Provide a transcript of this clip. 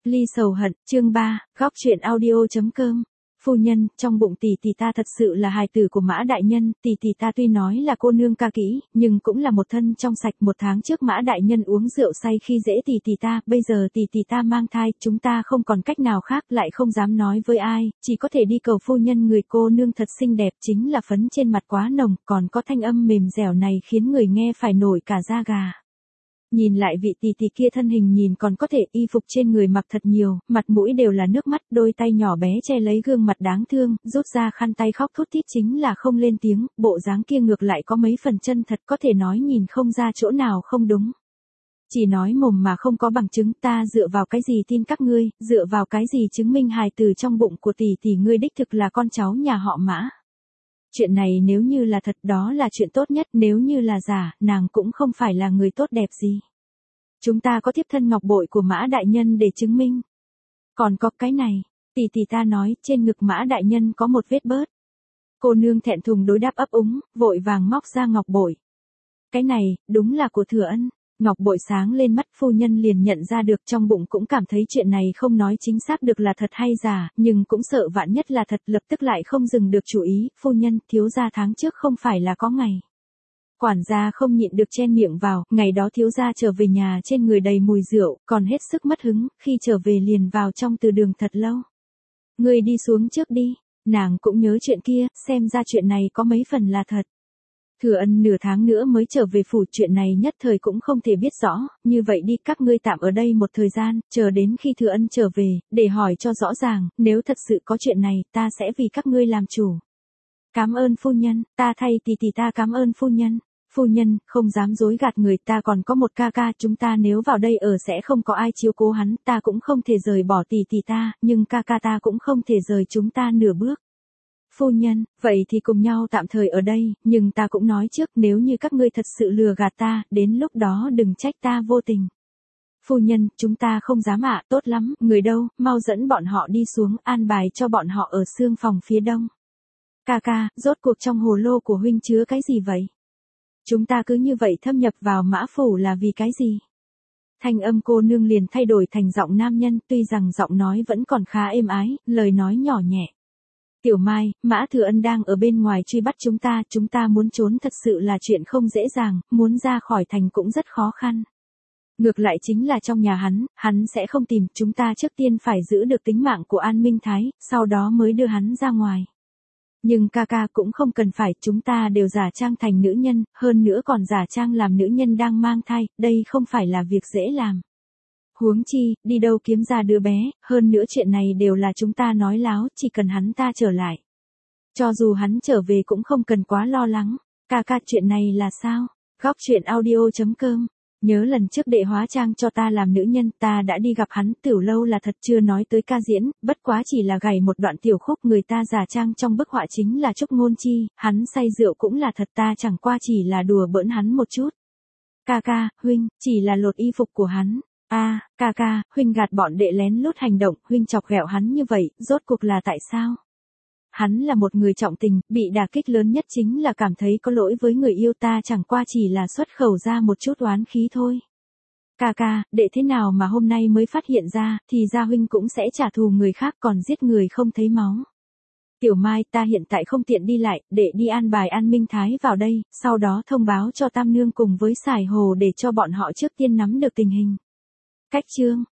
Ly sầu hận, chương 3, góc chuyện audio.com. Phu nhân, trong bụng tỷ tỷ ta thật sự là hài tử của Mã đại nhân, tỷ tỷ ta tuy nói là cô nương ca kỹ, nhưng cũng là một thân trong sạch. 1 tháng trước Mã đại nhân uống rượu say khi dễ tỷ tỷ ta, bây giờ tỷ tỷ ta mang thai, chúng ta không còn cách nào khác, lại không dám nói với ai, chỉ có thể đi cầu phu nhân. Người cô nương thật xinh đẹp, chính là phấn trên mặt quá nồng, còn có thanh âm mềm dẻo này khiến người nghe phải nổi cả da gà. Nhìn lại vị tỷ tỷ kia, thân hình nhìn còn có thể, y phục trên người mặc thật nhiều, mặt mũi đều là nước mắt, đôi tay nhỏ bé che lấy gương mặt đáng thương, rút ra khăn tay khóc thút thít, chính là không lên tiếng, bộ dáng kia ngược lại có mấy phần chân thật, có thể nói nhìn không ra chỗ nào không đúng. Chỉ nói mồm mà không có bằng chứng, ta dựa vào cái gì tin các ngươi, dựa vào cái gì chứng minh hài tử trong bụng của tỷ tỷ ngươi đích thực là con cháu nhà họ Mã. Chuyện này nếu như là thật đó là chuyện tốt nhất, nếu như là giả, nàng cũng không phải là người tốt đẹp gì. Chúng ta có thiếp thân ngọc bội của Mã đại nhân để chứng minh. Còn có cái này, tỷ tỷ ta nói, trên ngực Mã đại nhân có một vết bớt. Cô nương thẹn thùng đối đáp ấp úng, vội vàng móc ra ngọc bội. Cái này, đúng là của Thừa Ân. Ngọc bội sáng lên mắt, phu nhân liền nhận ra được, trong bụng cũng cảm thấy chuyện này không nói chính xác được là thật hay giả, nhưng cũng sợ vạn nhất là thật, lập tức lại không dừng được chủ ý. Phu nhân, thiếu gia tháng trước không phải là có ngày. Quản gia không nhịn được chen miệng vào, ngày đó thiếu gia trở về nhà trên người đầy mùi rượu, còn hết sức mất hứng, khi trở về liền vào trong từ đường thật lâu. Ngươi đi xuống trước đi, nàng cũng nhớ chuyện kia, xem ra chuyện này có mấy phần là thật. Thừa Ân nửa tháng nữa mới trở về phủ, chuyện này nhất thời cũng không thể biết rõ, như vậy đi, các ngươi tạm ở đây một thời gian, chờ đến khi Thừa Ân trở về, để hỏi cho rõ ràng, nếu thật sự có chuyện này, ta sẽ vì các ngươi làm chủ. Cảm ơn phu nhân, ta thay tỷ tỷ ta cảm ơn phu nhân. Phu nhân, không dám dối gạt người, ta còn có một ca ca, chúng ta nếu vào đây ở sẽ không có ai chiếu cố hắn, ta cũng không thể rời bỏ tỷ tỷ ta, nhưng ca ca ta cũng không thể rời chúng ta nửa bước. Phu nhân, vậy thì cùng nhau tạm thời ở đây, nhưng ta cũng nói trước, nếu như các ngươi thật sự lừa gạt ta, đến lúc đó đừng trách ta vô tình. Phu nhân, chúng ta không dám ạ, tốt lắm, người đâu, mau dẫn bọn họ đi xuống, an bài cho bọn họ ở xương phòng phía đông. Ca ca, rốt cuộc trong hồ lô của huynh chứa cái gì vậy? Chúng ta cứ như vậy thâm nhập vào Mã phủ là vì cái gì? Thanh âm cô nương liền thay đổi thành giọng nam nhân, tuy rằng giọng nói vẫn còn khá êm ái, lời nói nhỏ nhẹ. Tiểu Mai, Mã Thừa Ân đang ở bên ngoài truy bắt chúng ta muốn trốn thật sự là chuyện không dễ dàng, muốn ra khỏi thành cũng rất khó khăn. Ngược lại chính là trong nhà hắn sẽ không tìm, chúng ta trước tiên phải giữ được tính mạng của An Minh Thái, sau đó mới đưa hắn ra ngoài. Nhưng ca ca cũng không cần phải, chúng ta đều giả trang thành nữ nhân, hơn nữa còn giả trang làm nữ nhân đang mang thai, đây không phải là việc dễ làm. Huống chi, đi đâu kiếm ra đứa bé, hơn nữa chuyện này đều là chúng ta nói láo, chỉ cần hắn ta trở lại. Cho dù hắn trở về cũng không cần quá lo lắng. Ca ca, chuyện này là sao? Góc chuyện audio.com. Nhớ lần trước đệ hóa trang cho ta làm nữ nhân, ta đã đi gặp hắn, Tiểu Lâu là thật, chưa nói tới ca diễn, bất quá chỉ là gảy một đoạn tiểu khúc, người ta giả trang trong bức họa chính là Trúc Ngôn Chi, hắn say rượu cũng là thật, ta chẳng qua chỉ là đùa bỡn hắn một chút. Ca ca, huynh, chỉ là lột y phục của hắn. Ca ca, huynh gạt bọn đệ lén lút hành động, huynh chọc ghẹo hắn như vậy, rốt cuộc là tại sao? Hắn là một người trọng tình, bị đả kích lớn nhất chính là cảm thấy có lỗi với người yêu, ta chẳng qua chỉ là xuất khẩu ra một chút oán khí thôi. Ca ca, đệ thế nào mà hôm nay mới phát hiện ra, thì ra huynh cũng sẽ trả thù người khác còn giết người không thấy máu. Tiểu Mai, ta hiện tại không tiện đi lại, đệ đi an bài An Minh Thái vào đây, sau đó thông báo cho Tam Nương cùng với Sải Hồ để cho bọn họ trước tiên nắm được tình hình. Cách chương.